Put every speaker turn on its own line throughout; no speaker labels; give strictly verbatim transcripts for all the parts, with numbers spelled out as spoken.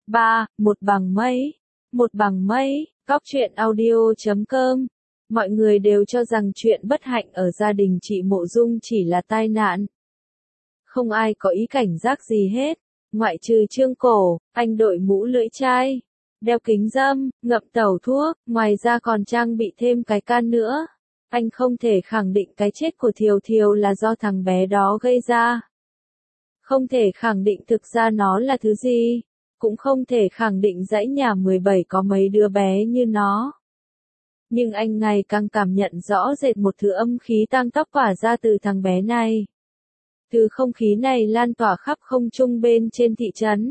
ba. Một bằng mây. Một bằng mây, góc truyện audio chấm com. Mọi người đều cho rằng chuyện bất hạnh ở gia đình chị Mộ Dung chỉ là tai nạn. Không ai có ý cảnh giác gì hết, ngoại trừ Trương Cổ, anh đội mũ lưỡi chai, đeo kính râm, ngậm tẩu thuốc, ngoài ra còn trang bị thêm cái can nữa. Anh không thể khẳng định cái chết của Thiều Thiều là do thằng bé đó gây ra. Không thể khẳng định thực ra nó là thứ gì. Cũng không thể khẳng định dãy nhà mười bảy có mấy đứa bé như nó. Nhưng anh ngày càng cảm nhận rõ rệt một thứ âm khí tang tóc tỏa ra từ thằng bé này. Thứ không khí này lan tỏa khắp không trung bên trên thị trấn.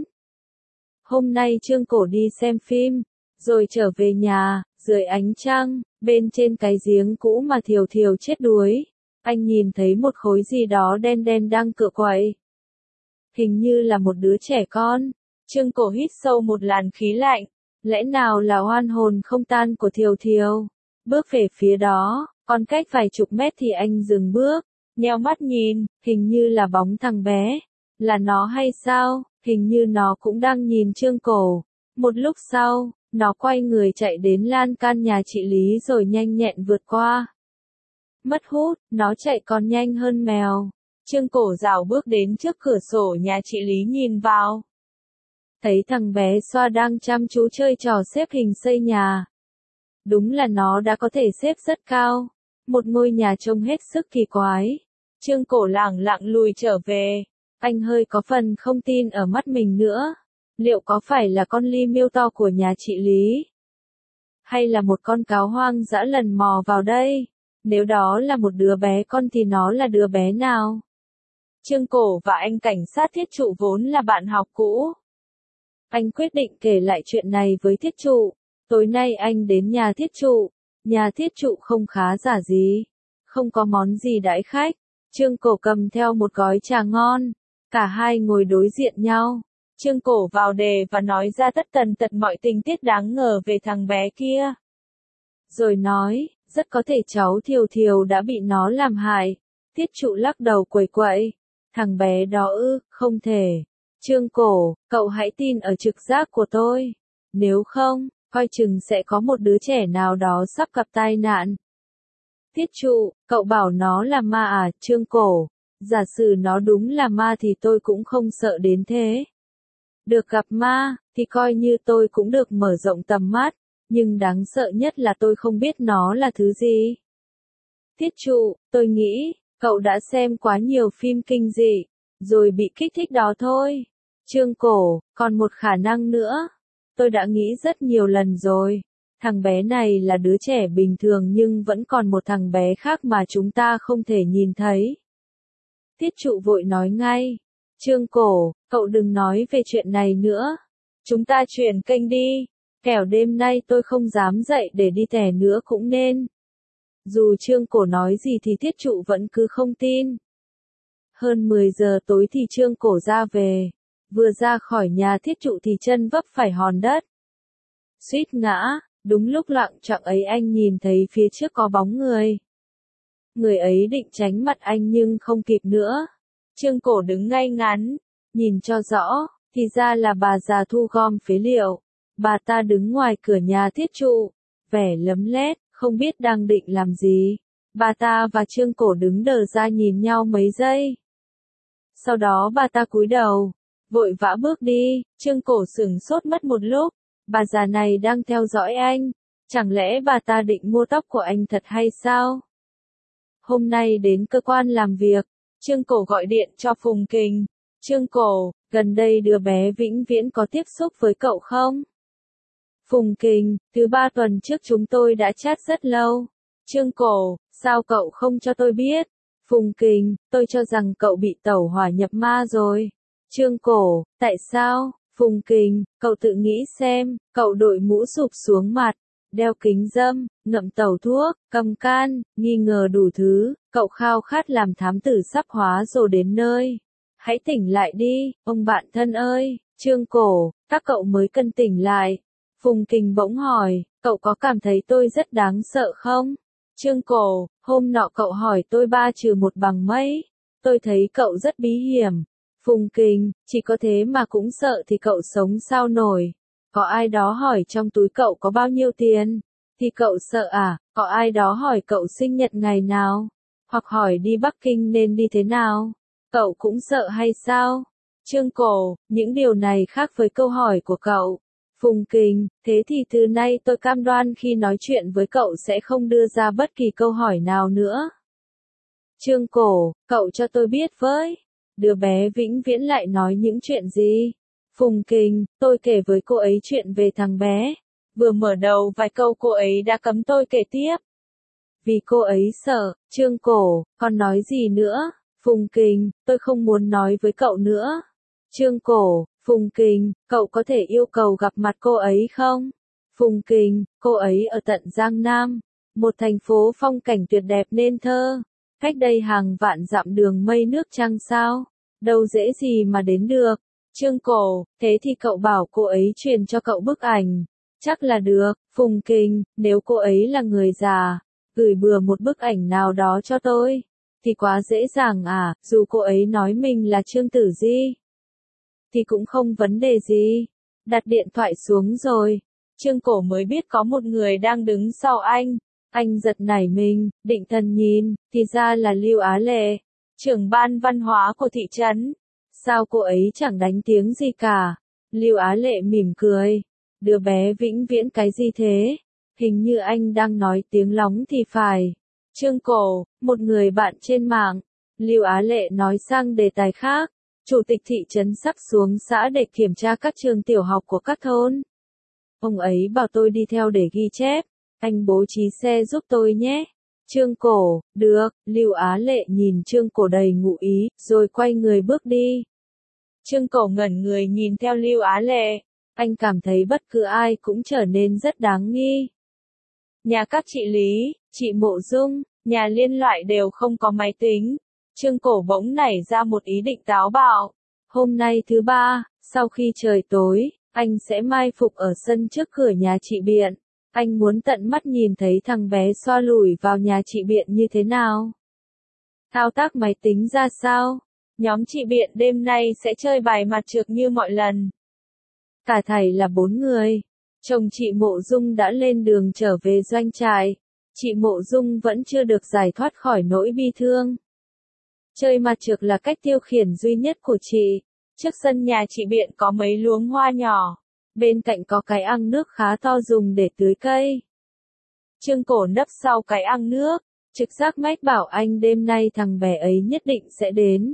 Hôm nay Trương Cổ đi xem phim, rồi trở về nhà, dưới ánh trăng, bên trên cái giếng cũ mà Thiều Thiều chết đuối. Anh nhìn thấy một khối gì đó đen đen đang cựa quậy. Hình như là một đứa trẻ con. Trương Cổ hít sâu một làn khí lạnh, lẽ nào là oan hồn không tan của Thiều Thiều? Bước về phía đó, còn cách vài chục mét thì anh dừng bước, nheo mắt nhìn, hình như là bóng thằng bé. Là nó hay sao? Hình như nó cũng đang nhìn Trương Cổ. Một lúc sau, nó quay người chạy đến lan can nhà chị Lý rồi nhanh nhẹn vượt qua. Mất hút, nó chạy còn nhanh hơn mèo. Trương Cổ rảo bước đến trước cửa sổ nhà chị Lý nhìn vào. Thấy thằng bé Xoa đang chăm chú chơi trò xếp hình xây nhà. Đúng là nó đã có thể xếp rất cao. Một ngôi nhà trông hết sức kỳ quái. Trương Cổ lẳng lặng lùi trở về. Anh hơi có phần không tin ở mắt mình nữa. Liệu có phải là con ly miêu to của nhà chị Lý? Hay là một con cáo hoang dã lần mò vào đây? Nếu đó là một đứa bé con thì nó là đứa bé nào? Trương Cổ và anh cảnh sát Thiết Trụ vốn là bạn học cũ. Anh quyết định kể lại chuyện này với Thiết Trụ. Tối nay anh đến nhà Thiết Trụ. Nhà Thiết Trụ không khá giả gì. Không có món gì đãi khách. Trương Cổ cầm theo một gói trà ngon. Cả hai ngồi đối diện nhau. Trương Cổ vào đề và nói ra tất tần tật mọi tình tiết đáng ngờ về thằng bé kia. Rồi nói, rất có thể cháu Thiều Thiều đã bị nó làm hại. Thiết Trụ lắc đầu quẩy quậy. Thằng bé đó ư, không thể. Trương Cổ, cậu hãy tin ở trực giác của tôi. Nếu không, coi chừng sẽ có một đứa trẻ nào đó sắp gặp tai nạn. Thiết Trụ, cậu bảo nó là ma à? Trương Cổ, giả sử nó đúng là ma thì tôi cũng không sợ đến thế. Được gặp ma, thì coi như tôi cũng được mở rộng tầm mắt, nhưng đáng sợ nhất là tôi không biết nó là thứ gì. Thiết Trụ, tôi nghĩ, cậu đã xem quá nhiều phim kinh dị, rồi bị kích thích đó thôi. Trương Cổ, còn một khả năng nữa. Tôi đã nghĩ rất nhiều lần rồi. Thằng bé này là đứa trẻ bình thường nhưng vẫn còn một thằng bé khác mà chúng ta không thể nhìn thấy. Thiết Trụ vội nói ngay. Trương Cổ, cậu đừng nói về chuyện này nữa. Chúng ta chuyển kênh đi. Kẻo đêm nay tôi không dám dậy để đi tè nữa cũng nên. Dù Trương Cổ nói gì thì Thiết Trụ vẫn cứ không tin. Hơn mười giờ tối thì Trương Cổ ra về. Vừa ra khỏi nhà Thiết Trụ thì chân vấp phải hòn đất. Suýt ngã, đúng lúc loạng choạng ấy anh nhìn thấy phía trước có bóng người. Người ấy định tránh mặt anh nhưng không kịp nữa. Trương Cổ đứng ngay ngắn, nhìn cho rõ, thì ra là bà già thu gom phế liệu. Bà ta đứng ngoài cửa nhà Thiết Trụ, vẻ lấm lét, không biết đang định làm gì. Bà ta và Trương Cổ đứng đờ ra nhìn nhau mấy giây. Sau đó bà ta cúi đầu, vội vã bước đi. Trương Cổ sửng sốt mất một lúc. Bà già này đang theo dõi anh. Chẳng lẽ bà ta định mua tóc của anh thật hay sao? Hôm nay đến cơ quan làm việc, Trương Cổ gọi điện cho Phùng Kình. Trương Cổ, gần đây đứa bé vĩnh viễn có tiếp xúc với cậu không? Phùng Kình, thứ ba tuần trước chúng tôi đã chat rất lâu. Trương Cổ, sao cậu không cho tôi biết? Phùng Kình, tôi cho rằng cậu bị tẩu hỏa nhập ma rồi. Trương Cổ, tại sao? Phùng Kình, cậu tự nghĩ xem, cậu đội mũ sụp xuống mặt, đeo kính râm, ngậm tẩu thuốc, cầm can, nghi ngờ đủ thứ, cậu khao khát làm thám tử sắp hóa rồi đến nơi. Hãy tỉnh lại đi, ông bạn thân ơi. Trương Cổ, các cậu mới cần tỉnh lại. Phùng Kình bỗng hỏi, cậu có cảm thấy tôi rất đáng sợ không? Trương Cổ, hôm nọ cậu hỏi tôi ba trừ một bằng mấy. Tôi thấy cậu rất bí hiểm. Phùng Kình, chỉ có thế mà cũng sợ thì cậu sống sao nổi. Có ai đó hỏi trong túi cậu có bao nhiêu tiền? Thì cậu sợ à? Có ai đó hỏi cậu sinh nhật ngày nào? Hoặc hỏi đi Bắc Kinh nên đi thế nào? Cậu cũng sợ hay sao? Trương Cổ, những điều này khác với câu hỏi của cậu. Phùng Kình, thế thì từ nay tôi cam đoan khi nói chuyện với cậu sẽ không đưa ra bất kỳ câu hỏi nào nữa. Trương Cổ, cậu cho tôi biết với. Đứa bé vĩnh viễn lại nói những chuyện gì? Phùng Kình, tôi kể với cô ấy chuyện về thằng bé. Vừa mở đầu vài câu cô ấy đã cấm tôi kể tiếp. Vì cô ấy sợ. Trương Cổ, còn nói gì nữa? Phùng Kình, tôi không muốn nói với cậu nữa. Trương Cổ, Phùng Kình, cậu có thể yêu cầu gặp mặt cô ấy không? Phùng Kình, cô ấy ở tận Giang Nam, một thành phố phong cảnh tuyệt đẹp nên thơ. Cách đây hàng vạn dặm đường mây nước trăng sao? Đâu dễ gì mà đến được. Trương Cổ, thế thì cậu bảo cô ấy truyền cho cậu bức ảnh. Chắc là được. Phùng Kình, nếu cô ấy là người già, gửi bừa một bức ảnh nào đó cho tôi. Thì quá dễ dàng à, dù cô ấy nói mình là Trương Tử Di. Thì cũng không vấn đề gì. Đặt điện thoại xuống rồi. Trương Cổ mới biết có một người đang đứng sau anh. Anh giật nảy mình, định thần nhìn, thì ra là Lưu Á Lệ, trưởng ban văn hóa của thị trấn. Sao cô ấy chẳng đánh tiếng gì cả? Lưu Á Lệ mỉm cười. Đứa bé vĩnh viễn cái gì thế? Hình như anh đang nói tiếng lóng thì phải. Trương Cổ, một người bạn trên mạng. Lưu Á Lệ nói sang đề tài khác. Chủ tịch thị trấn sắp xuống xã để kiểm tra các trường tiểu học của các thôn. Ông ấy bảo tôi đi theo để ghi chép. Anh bố trí xe giúp tôi nhé. Trương Cổ, được. Lưu Á Lệ nhìn Trương Cổ đầy ngụ ý, rồi quay người bước đi. Trương Cổ ngẩn người nhìn theo Lưu Á Lệ. Anh cảm thấy bất cứ ai cũng trở nên rất đáng nghi. Nhà các chị Lý, chị Mộ Dung, nhà Liên Loại đều không có máy tính. Trương Cổ bỗng nảy ra một ý định táo bạo. Hôm nay thứ ba, sau khi trời tối, anh sẽ mai phục ở sân trước cửa nhà chị Biện. Anh muốn tận mắt nhìn thấy thằng bé xoa lùi vào nhà chị Biện như thế nào. Thao tác máy tính ra sao. Nhóm chị Biện đêm nay sẽ chơi bài mặt trược như mọi lần. Cả thảy là bốn người. Chồng chị Mộ Dung đã lên đường trở về doanh trại. Chị Mộ Dung vẫn chưa được giải thoát khỏi nỗi bi thương. Chơi mặt trược là cách tiêu khiển duy nhất của chị. Trước sân nhà chị Biện có mấy luống hoa nhỏ. Bên cạnh có cái ăng nước khá to dùng để tưới cây. Trương Cổ nấp sau cái ăng nước. Trực giác mách bảo anh đêm nay thằng bé ấy nhất định sẽ đến.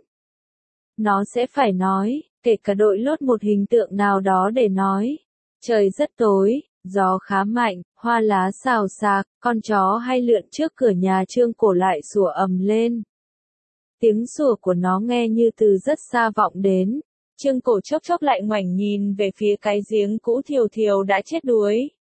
Nó sẽ phải nói, kể cả đội lốt một hình tượng nào đó để nói. Trời rất tối, gió khá mạnh, hoa lá xào xạc, con chó hay lượn trước cửa nhà Trương Cổ lại sủa ầm lên. Tiếng sủa của nó nghe như từ rất xa vọng đến. Trương Cổ chốc chốc lại ngoảnh nhìn về phía cái giếng cũ Thiều Thiều đã chết đuối.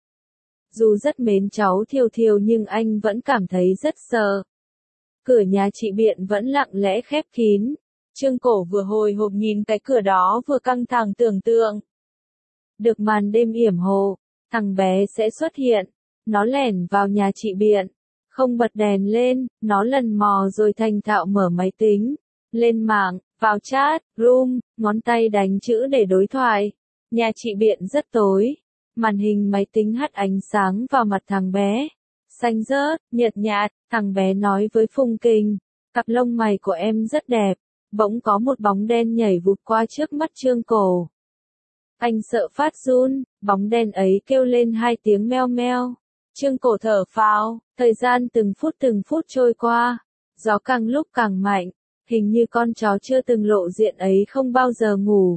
Dù rất mến cháu Thiều Thiều nhưng anh vẫn cảm thấy rất sợ. Cửa nhà chị Biện vẫn lặng lẽ khép kín. Trương Cổ vừa hồi hộp nhìn cái cửa đó vừa căng thẳng tưởng tượng. Được màn đêm yểm hộ, thằng bé sẽ xuất hiện. Nó lẻn vào nhà chị Biện. Không bật đèn lên, nó lần mò rồi thành thạo mở máy tính. Lên mạng, vào chat, room, ngón tay đánh chữ để đối thoại. Nhà chị Biện rất tối. Màn hình máy tính hắt ánh sáng vào mặt thằng bé. Xanh rớt, nhợt nhạt, thằng bé nói với Phùng Kình. Cặp lông mày của em rất đẹp. Bỗng có một bóng đen nhảy vụt qua trước mắt Trương Cổ. Anh sợ phát run, bóng đen ấy kêu lên hai tiếng meo meo. Trương Cổ thở phào, thời gian từng phút từng phút trôi qua. Gió càng lúc càng mạnh, hình như con chó chưa từng lộ diện ấy không bao giờ ngủ.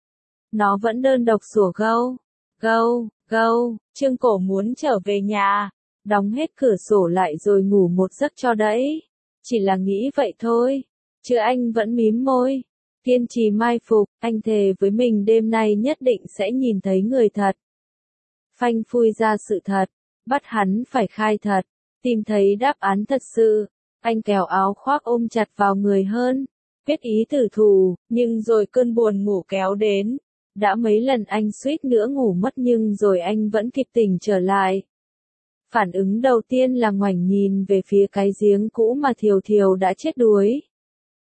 Nó vẫn đơn độc sủa gâu, gâu, gâu. Trương Cổ muốn trở về nhà, đóng hết cửa sổ lại rồi ngủ một giấc cho đẫy. Chỉ là nghĩ vậy thôi, chứ anh vẫn mím môi. Kiên trì mai phục, anh thề với mình đêm nay nhất định sẽ nhìn thấy người thật. Phanh phui ra sự thật, bắt hắn phải khai thật, tìm thấy đáp án thật sự. Anh kéo áo khoác ôm chặt vào người hơn, quyết ý tử thù, nhưng rồi cơn buồn ngủ kéo đến. Đã mấy lần anh suýt nữa ngủ mất nhưng rồi anh vẫn kịp tỉnh trở lại. Phản ứng đầu tiên là ngoảnh nhìn về phía cái giếng cũ mà Thiều Thiều đã chết đuối.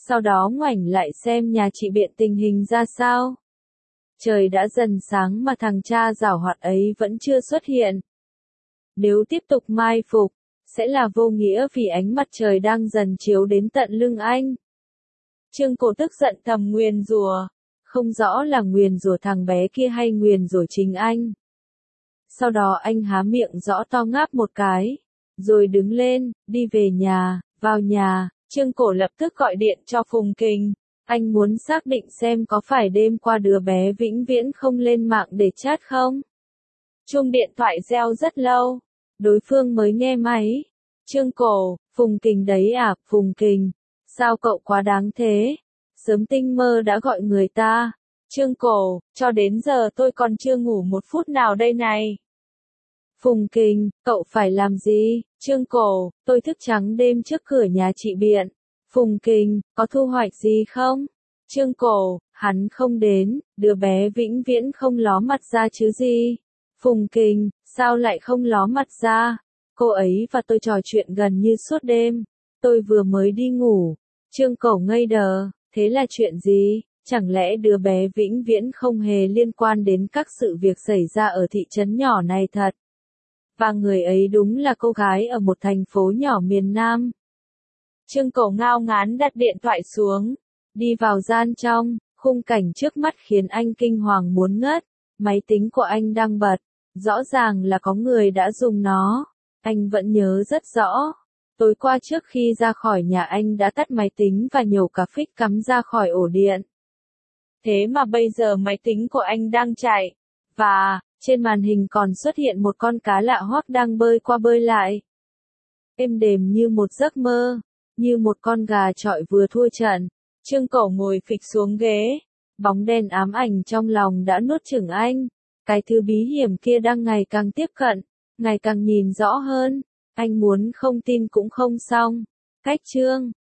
sau đó ngoảnh lại xem nhà chị Biện tình hình ra sao. Trời đã dần sáng mà thằng cha giảo hoạt ấy vẫn chưa xuất hiện. Nếu tiếp tục mai phục, sẽ là vô nghĩa vì ánh mặt trời đang dần chiếu đến tận lưng anh. Trương Cổ tức giận thầm nguyền rủa, không rõ là nguyền rủa thằng bé kia hay nguyền rủa chính anh. Sau đó anh há miệng rõ to ngáp một cái, rồi đứng lên, đi về nhà, vào nhà, Trương Cổ lập tức gọi điện cho Phùng Kình. Anh muốn xác định xem có phải đêm qua đứa bé vĩnh viễn không lên mạng để chat không. Chuông điện thoại reo rất lâu, đối phương mới nghe máy. Trương Cổ, Phùng Kình đấy à, Phùng Kình, sao cậu quá đáng thế? Sớm tinh mơ đã gọi người ta. Trương Cổ, cho đến giờ tôi còn chưa ngủ một phút nào đây này. Phùng Kình, cậu phải làm gì? Trương Cổ, tôi thức trắng đêm trước cửa nhà chị Biện. Phùng Kình, có thu hoạch gì không? Trương Cổ, hắn không đến, đứa bé vĩnh viễn không ló mặt ra chứ gì. Phùng Kình, sao lại không ló mặt ra? Cô ấy và tôi trò chuyện gần như suốt đêm. Tôi vừa mới đi ngủ. Trương Cổ ngây đờ, thế là chuyện gì? Chẳng lẽ đứa bé vĩnh viễn không hề liên quan đến các sự việc xảy ra ở thị trấn nhỏ này thật? Và người ấy đúng là cô gái ở một thành phố nhỏ miền Nam. Trương Cổ ngao ngán đặt điện thoại xuống, đi vào gian trong, khung cảnh trước mắt khiến anh kinh hoàng muốn ngất. Máy tính của anh đang bật, rõ ràng là có người đã dùng nó. Anh vẫn nhớ rất rõ. Tối qua trước khi ra khỏi nhà anh đã tắt máy tính và nhổ cả phích cắm ra khỏi ổ điện. Thế mà bây giờ máy tính của anh đang chạy, và trên màn hình còn xuất hiện một con cá lạ hoắc đang bơi qua bơi lại. Êm đềm như một giấc mơ, như một con gà chọi vừa thua trận. Trương Cổ ngồi phịch xuống ghế, bóng đen ám ảnh trong lòng đã nuốt chửng anh. Cái thứ bí hiểm kia đang ngày càng tiếp cận, ngày càng nhìn rõ hơn. Anh muốn không tin cũng không xong. Cách chương